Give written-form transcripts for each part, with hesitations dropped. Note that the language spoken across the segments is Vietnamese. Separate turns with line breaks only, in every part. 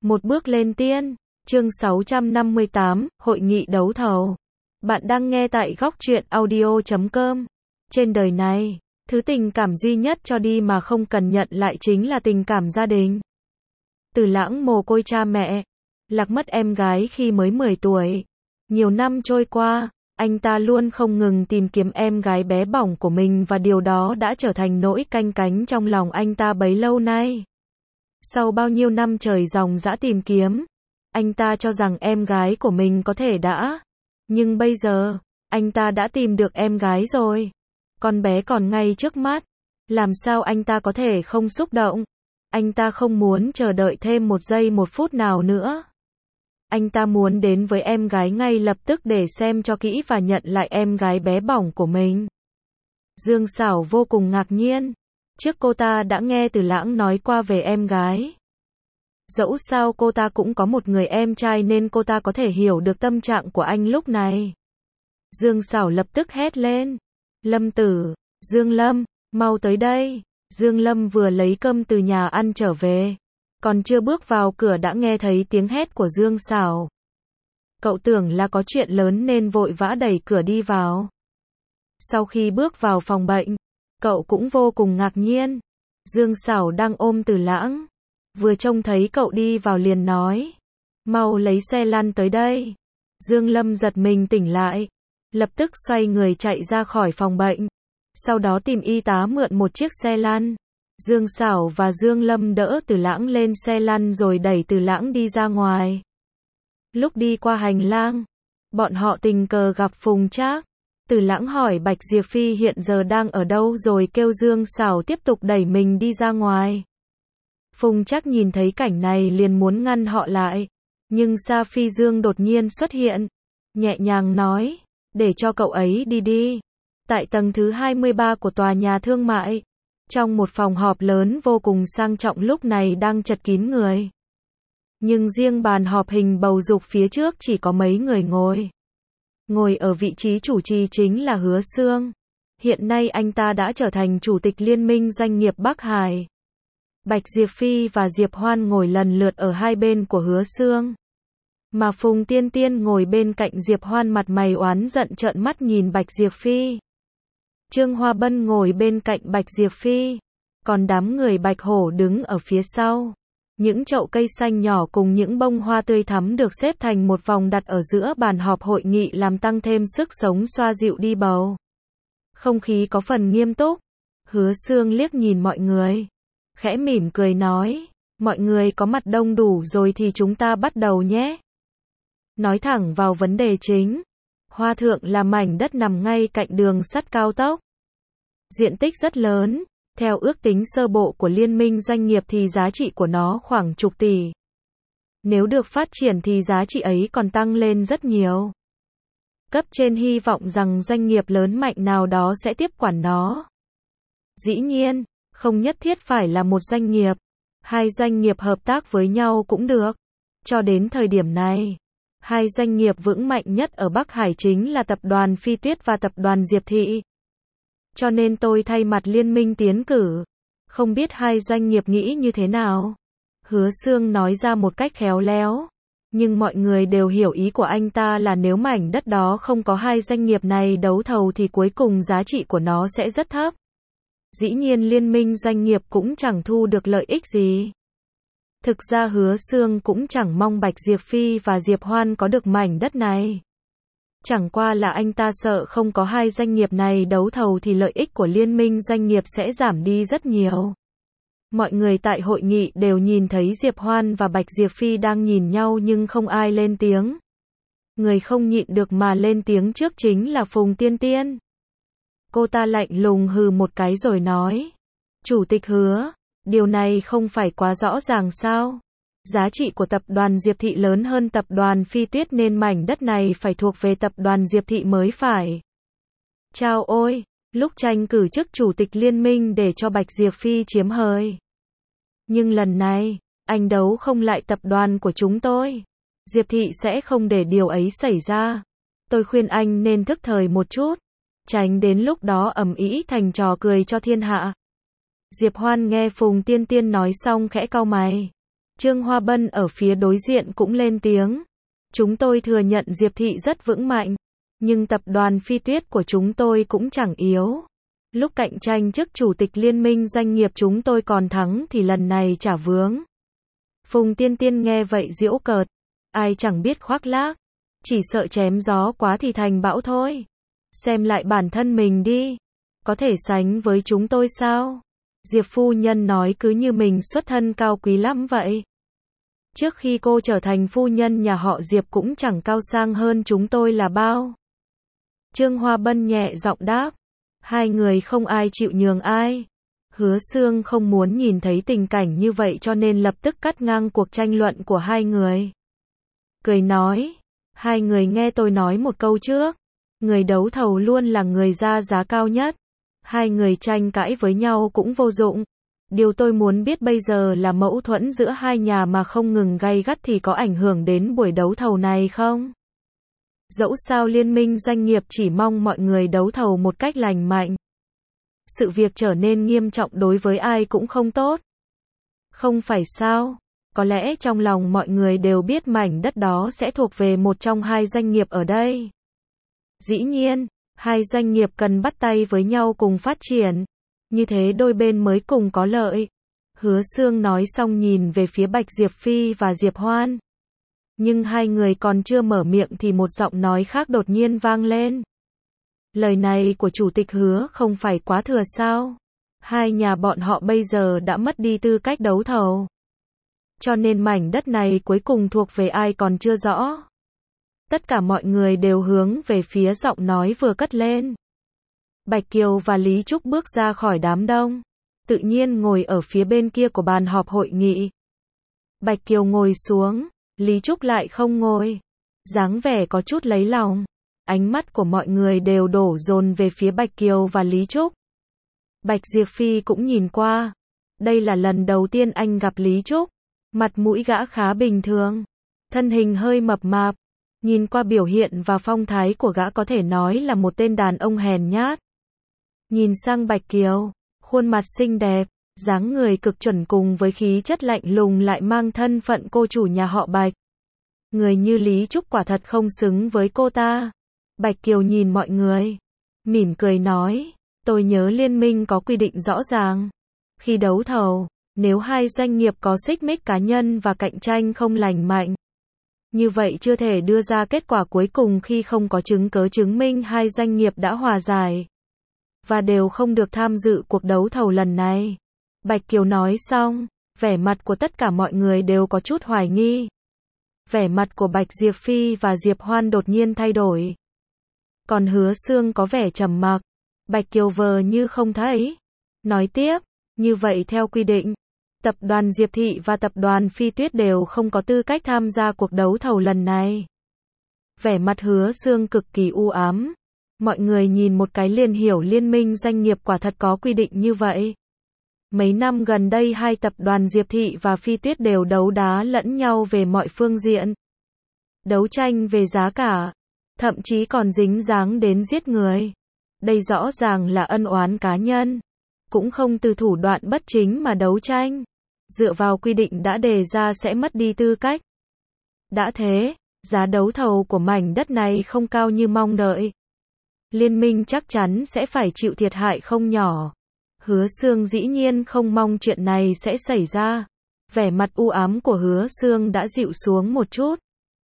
Một bước lên tiên. Chương 658, Hội nghị đấu thầu. Bạn đang nghe tại góc truyện audio.com. Trên đời này, thứ tình cảm duy nhất cho đi mà không cần nhận lại chính là tình cảm gia đình. Từ Lãng mồ côi cha mẹ, lạc mất em gái khi mới 10 tuổi. Nhiều năm trôi qua, anh ta luôn không ngừng tìm kiếm em gái bé bỏng của mình và điều đó đã trở thành nỗi canh cánh trong lòng anh ta bấy lâu nay. Sau bao nhiêu năm trời ròng rã tìm kiếm, anh ta cho rằng em gái của mình có thể đã. Nhưng bây giờ, anh ta đã tìm được em gái rồi. Con bé còn ngay trước mắt. Làm sao anh ta có thể không xúc động? Anh ta không muốn chờ đợi thêm một giây một phút nào nữa. Anh ta muốn đến với em gái ngay lập tức để xem cho kỹ và nhận lại em gái bé bỏng của mình. Dương Sảo vô cùng ngạc nhiên. Trước cô ta đã nghe Từ Lãng nói qua về em gái. Dẫu sao cô ta cũng có một người em trai nên cô ta có thể hiểu được tâm trạng của anh lúc này. Dương Sảo lập tức hét lên. Lâm Tử, Dương Lâm, mau tới đây. Dương Lâm vừa lấy cơm từ nhà ăn trở về. Còn chưa bước vào cửa đã nghe thấy tiếng hét của Dương Sảo. Cậu tưởng là có chuyện lớn nên vội vã đẩy cửa đi vào. Sau khi bước vào phòng bệnh, cậu cũng vô cùng ngạc nhiên. Dương Sảo đang ôm Từ Lãng. Vừa trông thấy cậu đi vào liền nói. Mau lấy xe lăn tới đây. Dương Lâm giật mình tỉnh lại. Lập tức xoay người chạy ra khỏi phòng bệnh. Sau đó tìm y tá mượn một chiếc xe lăn. Dương Sảo và Dương Lâm đỡ Từ Lãng lên xe lăn rồi đẩy Từ Lãng đi ra ngoài. Lúc đi qua hành lang, bọn họ tình cờ gặp Phùng Trác. Từ Lãng hỏi Bạch Diệp Phi hiện giờ đang ở đâu rồi kêu Dương Sảo tiếp tục đẩy mình đi ra ngoài. Phùng Trác nhìn thấy cảnh này liền muốn ngăn họ lại. Nhưng Sa Phi Dương đột nhiên xuất hiện. Nhẹ nhàng nói, để cho cậu ấy đi đi. Tại tầng thứ 23 của tòa nhà thương mại. Trong một phòng họp lớn vô cùng sang trọng lúc này đang chật kín người. Nhưng riêng bàn họp hình bầu dục phía trước chỉ có mấy người ngồi. Ngồi ở vị trí chủ trì chính là Hứa Xương. Hiện nay anh ta đã trở thành chủ tịch Liên minh Doanh nghiệp Bắc Hải. Bạch Diệp Phi và Diệp Hoan ngồi lần lượt ở hai bên của Hứa Xương. Mà Phùng Tiên Tiên ngồi bên cạnh Diệp Hoan mặt mày oán giận trợn mắt nhìn Bạch Diệp Phi. Trương Hoa Bân ngồi bên cạnh Bạch Diệp Phi. Còn đám người Bạch Hổ đứng ở phía sau. Những chậu cây xanh nhỏ cùng những bông hoa tươi thắm được xếp thành một vòng đặt ở giữa bàn họp hội nghị làm tăng thêm sức sống xoa dịu đi bầu. Không khí có phần nghiêm túc. Hứa Xương liếc nhìn mọi người. Khẽ mỉm cười nói. Mọi người có mặt đông đủ rồi thì chúng ta bắt đầu nhé. Nói thẳng vào vấn đề chính. Hoa Thượng là mảnh đất nằm ngay cạnh đường sắt cao tốc. Diện tích rất lớn. Theo ước tính sơ bộ của Liên minh Doanh nghiệp thì giá trị của nó khoảng chục tỷ. Nếu được phát triển thì giá trị ấy còn tăng lên rất nhiều. Cấp trên hy vọng rằng doanh nghiệp lớn mạnh nào đó sẽ tiếp quản nó. Dĩ nhiên, không nhất thiết phải là một doanh nghiệp. Hai doanh nghiệp hợp tác với nhau cũng được. Cho đến thời điểm này, hai doanh nghiệp vững mạnh nhất ở Bắc Hải chính là tập đoàn Phi Tuyết và tập đoàn Diệp Thị. Cho nên tôi thay mặt liên minh tiến cử. Không biết hai doanh nghiệp nghĩ như thế nào? Hứa Xương nói ra một cách khéo léo. Nhưng mọi người đều hiểu ý của anh ta là nếu mảnh đất đó không có hai doanh nghiệp này đấu thầu thì cuối cùng giá trị của nó sẽ rất thấp. Dĩ nhiên liên minh doanh nghiệp cũng chẳng thu được lợi ích gì. Thực ra Hứa Xương cũng chẳng mong Bạch Diệp Phi và Diệp Hoan có được mảnh đất này. Chẳng qua là anh ta sợ không có hai doanh nghiệp này đấu thầu thì lợi ích của liên minh doanh nghiệp sẽ giảm đi rất nhiều. Mọi người tại hội nghị đều nhìn thấy Diệp Hoan và Bạch Diệp Phi đang nhìn nhau nhưng không ai lên tiếng. Người không nhịn được mà lên tiếng trước chính là Phùng Tiên Tiên. Cô ta lạnh lùng hừ một cái rồi nói. Chủ tịch Hứa, điều này không phải quá rõ ràng sao? Giá trị của tập đoàn Diệp Thị lớn hơn tập đoàn Phi Tuyết nên mảnh đất này phải thuộc về tập đoàn Diệp Thị mới phải. Chao ôi, lúc tranh cử chức chủ tịch liên minh để cho Bạch Diệp Phi chiếm hời. Nhưng lần này, anh đấu không lại tập đoàn của chúng tôi. Diệp Thị sẽ không để điều ấy xảy ra. Tôi khuyên anh nên thức thời một chút. Tránh đến lúc đó ầm ĩ thành trò cười cho thiên hạ. Diệp Hoan nghe Phùng Tiên Tiên nói xong khẽ cau mày. Trương Hoa Bân ở phía đối diện cũng lên tiếng. Chúng tôi thừa nhận Diệp Thị rất vững mạnh, nhưng tập đoàn Phi Tuyết của chúng tôi cũng chẳng yếu. Lúc cạnh tranh chức chủ tịch liên minh doanh nghiệp chúng tôi còn thắng thì lần này chả vướng. Phùng Tiên Tiên nghe vậy giễu cợt. Ai chẳng biết khoác lác, chỉ sợ chém gió quá thì thành bão thôi. Xem lại bản thân mình đi, có thể sánh với chúng tôi sao? Diệp phu nhân nói cứ như mình xuất thân cao quý lắm vậy. Trước khi cô trở thành phu nhân nhà họ Diệp cũng chẳng cao sang hơn chúng tôi là bao. Trương Hoa Bân nhẹ giọng đáp. Hai người không ai chịu nhường ai. Hứa Xương không muốn nhìn thấy tình cảnh như vậy cho nên lập tức cắt ngang cuộc tranh luận của hai người. Cười nói, hai người nghe tôi nói một câu trước. Người đấu thầu luôn là người ra giá cao nhất. Hai người tranh cãi với nhau cũng vô dụng. Điều tôi muốn biết bây giờ là mâu thuẫn giữa hai nhà mà không ngừng gay gắt thì có ảnh hưởng đến buổi đấu thầu này không? Dẫu sao liên minh doanh nghiệp chỉ mong mọi người đấu thầu một cách lành mạnh. Sự việc trở nên nghiêm trọng đối với ai cũng không tốt. Không phải sao? Có lẽ trong lòng mọi người đều biết mảnh đất đó sẽ thuộc về một trong hai doanh nghiệp ở đây. Dĩ nhiên, hai doanh nghiệp cần bắt tay với nhau cùng phát triển. Như thế đôi bên mới cùng có lợi. Hứa Xương nói xong nhìn về phía Bạch Diệp Phi và Diệp Hoan. Nhưng hai người còn chưa mở miệng thì một giọng nói khác đột nhiên vang lên. Lời này của chủ tịch Hứa không phải quá thừa sao? Hai nhà bọn họ bây giờ đã mất đi tư cách đấu thầu. Cho nên mảnh đất này cuối cùng thuộc về ai còn chưa rõ. Tất cả mọi người đều hướng về phía giọng nói vừa cất lên. Bạch Kiều và Lý Trúc bước ra khỏi đám đông. Tự nhiên ngồi ở phía bên kia của bàn họp hội nghị. Bạch Kiều ngồi xuống, Lý Trúc lại không ngồi. Dáng vẻ có chút lấy lòng. Ánh mắt của mọi người đều đổ dồn về phía Bạch Kiều và Lý Trúc. Bạch Diệp Phi cũng nhìn qua. Đây là lần đầu tiên anh gặp Lý Trúc. Mặt mũi gã khá bình thường. Thân hình hơi mập mạp. Nhìn qua biểu hiện và phong thái của gã có thể nói là một tên đàn ông hèn nhát. Nhìn sang Bạch Kiều, khuôn mặt xinh đẹp, dáng người cực chuẩn cùng với khí chất lạnh lùng lại mang thân phận cô chủ nhà họ Bạch. Người như Lý Trúc quả thật không xứng với cô ta. Bạch Kiều nhìn mọi người, mỉm cười nói, tôi nhớ liên minh có quy định rõ ràng. Khi đấu thầu, nếu hai doanh nghiệp có xích mích cá nhân và cạnh tranh không lành mạnh, như vậy chưa thể đưa ra kết quả cuối cùng khi không có chứng cớ chứng minh hai doanh nghiệp đã hòa giải. Và đều không được tham dự cuộc đấu thầu lần này. Bạch Kiều nói xong, vẻ mặt của tất cả mọi người đều có chút hoài nghi. Vẻ mặt của Bạch Diệp Phi và Diệp Hoan đột nhiên thay đổi. Còn Hứa Xương có vẻ trầm mặc. Bạch Kiều vờ như không thấy. Nói tiếp, như vậy theo quy định, tập đoàn Diệp Thị và tập đoàn Phi Tuyết đều không có tư cách tham gia cuộc đấu thầu lần này. Vẻ mặt Hứa Xương cực kỳ u ám. Mọi người nhìn một cái liền hiểu liên minh doanh nghiệp quả thật có quy định như vậy. Mấy năm gần đây hai tập đoàn Diệp Thị và Phi Tuyết đều đấu đá lẫn nhau về mọi phương diện. Đấu tranh về giá cả, thậm chí còn dính dáng đến giết người. Đây rõ ràng là ân oán cá nhân. Cũng không từ thủ đoạn bất chính mà đấu tranh. Dựa vào quy định đã đề ra sẽ mất đi tư cách. Đã thế, giá đấu thầu của mảnh đất này không cao như mong đợi. Liên minh chắc chắn sẽ phải chịu thiệt hại không nhỏ. Hứa Xương dĩ nhiên không mong chuyện này sẽ xảy ra. Vẻ mặt u ám của Hứa Xương đã dịu xuống một chút.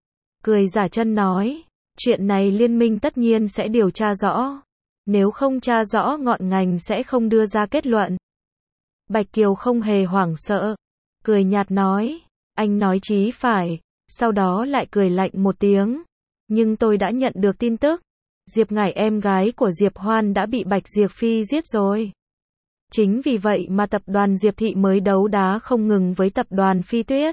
Cười giả chân nói, chuyện này liên minh tất nhiên sẽ điều tra rõ. Nếu không tra rõ ngọn ngành sẽ không đưa ra kết luận. Bạch Kiều không hề hoảng sợ. Cười nhạt nói, anh nói chí phải. Sau đó lại cười lạnh một tiếng. Nhưng tôi đã nhận được tin tức. Diệp Ngải em gái của Diệp Hoan đã bị Bạch Diệp Phi giết rồi. Chính vì vậy mà tập đoàn Diệp Thị mới đấu đá không ngừng với tập đoàn Phi Tuyết.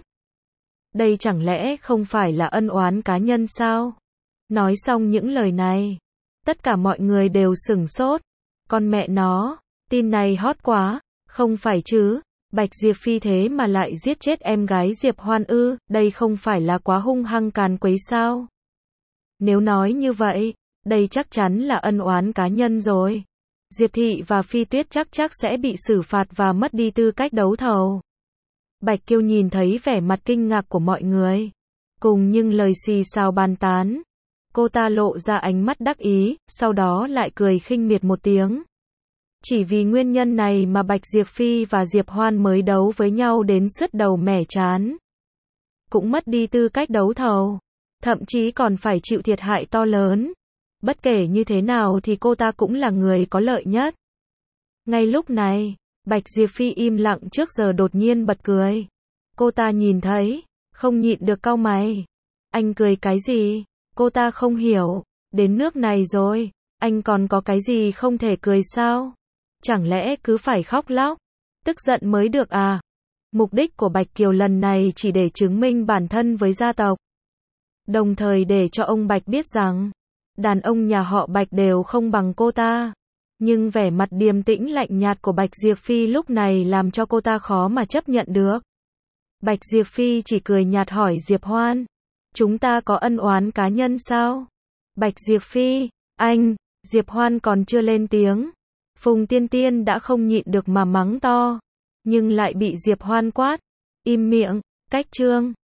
Đây chẳng lẽ không phải là ân oán cá nhân sao? Nói xong những lời này, tất cả mọi người đều sửng sốt. Con mẹ nó, tin này hot quá, không phải chứ? Bạch Diệp Phi thế mà lại giết chết em gái Diệp Hoan ư? Đây không phải là quá hung hăng càn quấy sao? Nếu nói như vậy, đây chắc chắn là ân oán cá nhân rồi. Diệp Thị và Phi Tuyết chắc sẽ bị xử phạt và mất đi tư cách đấu thầu. Bạch Kiều nhìn thấy vẻ mặt kinh ngạc của mọi người, cùng những lời xì xào bàn tán. Cô ta lộ ra ánh mắt đắc ý, sau đó lại cười khinh miệt một tiếng. Chỉ vì nguyên nhân này mà Bạch Diệp Phi và Diệp Hoan mới đấu với nhau đến sứt đầu mẻ trán. Cũng mất đi tư cách đấu thầu. Thậm chí còn phải chịu thiệt hại to lớn. Bất kể như thế nào thì cô ta cũng là người có lợi nhất. Ngay lúc này, Bạch Diệp Phi im lặng trước giờ đột nhiên bật cười. Cô ta nhìn thấy, không nhịn được cau mày. Anh cười cái gì? Cô ta không hiểu. Đến nước này rồi, anh còn có cái gì không thể cười sao? Chẳng lẽ cứ phải khóc lóc, tức giận mới được à? Mục đích của Bạch Kiều lần này chỉ để chứng minh bản thân với gia tộc. Đồng thời để cho ông Bạch biết rằng, đàn ông nhà họ Bạch đều không bằng cô ta. Nhưng vẻ mặt điềm tĩnh lạnh nhạt của Bạch Diệp Phi lúc này làm cho cô ta khó mà chấp nhận được. Bạch Diệp Phi chỉ cười nhạt hỏi Diệp Hoan, chúng ta có ân oán cá nhân sao? Bạch Diệp Phi, anh, Diệp Hoan còn chưa lên tiếng. Phùng Tiên Tiên đã không nhịn được mà mắng to, nhưng lại bị Diệp Hoan quát, im miệng, cách chương.